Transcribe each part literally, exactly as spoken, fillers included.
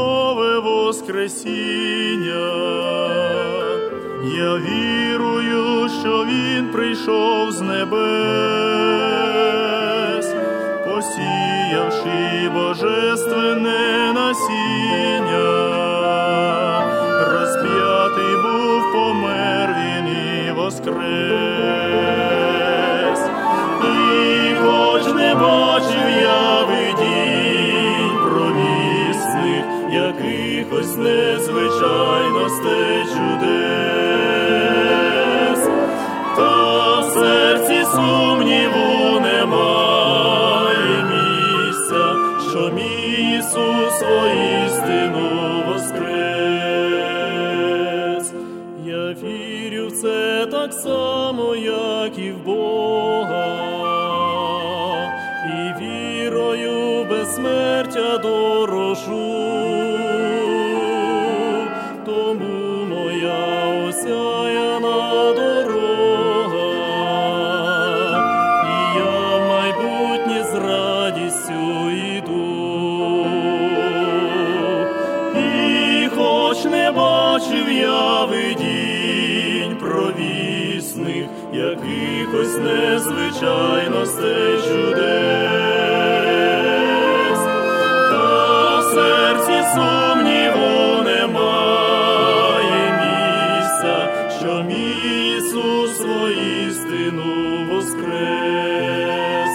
нове воскресіння. Я вірую, що Він прийшов з небес, посіявши божественне насіння. Розп'ятий був, помер Він і воскрес. І хоч не бачив я видінь провісних, якихось незвичайностей чудес, та в серці сумніву немає місця, що мій Ісус воістину воскрес. Я вірю в це так само, як і в Бога, і вірою в безсмертя дорожу. Тому моя осяяна дорога, і я в майбутнє з радістю йду. І хоч не бачив я видінь провісних, якихось незвичайностей чудес, та в серці сумніву немає місця, що мій Ісус воістину воскрес.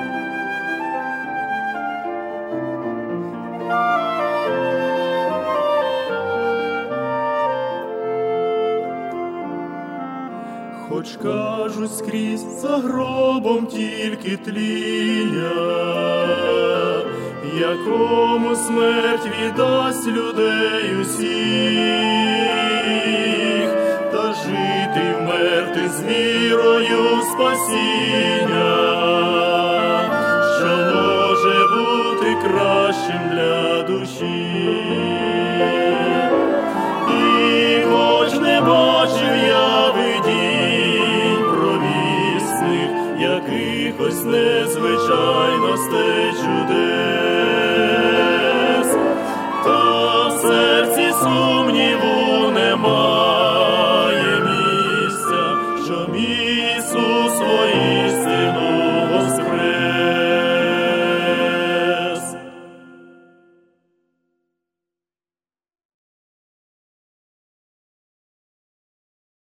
Хоч кажуть скрізь за гробом тільки тління, якому смерть віддасть людей усіх, та жити й вмерти з вірою спасіння, що може бути кращим для душі.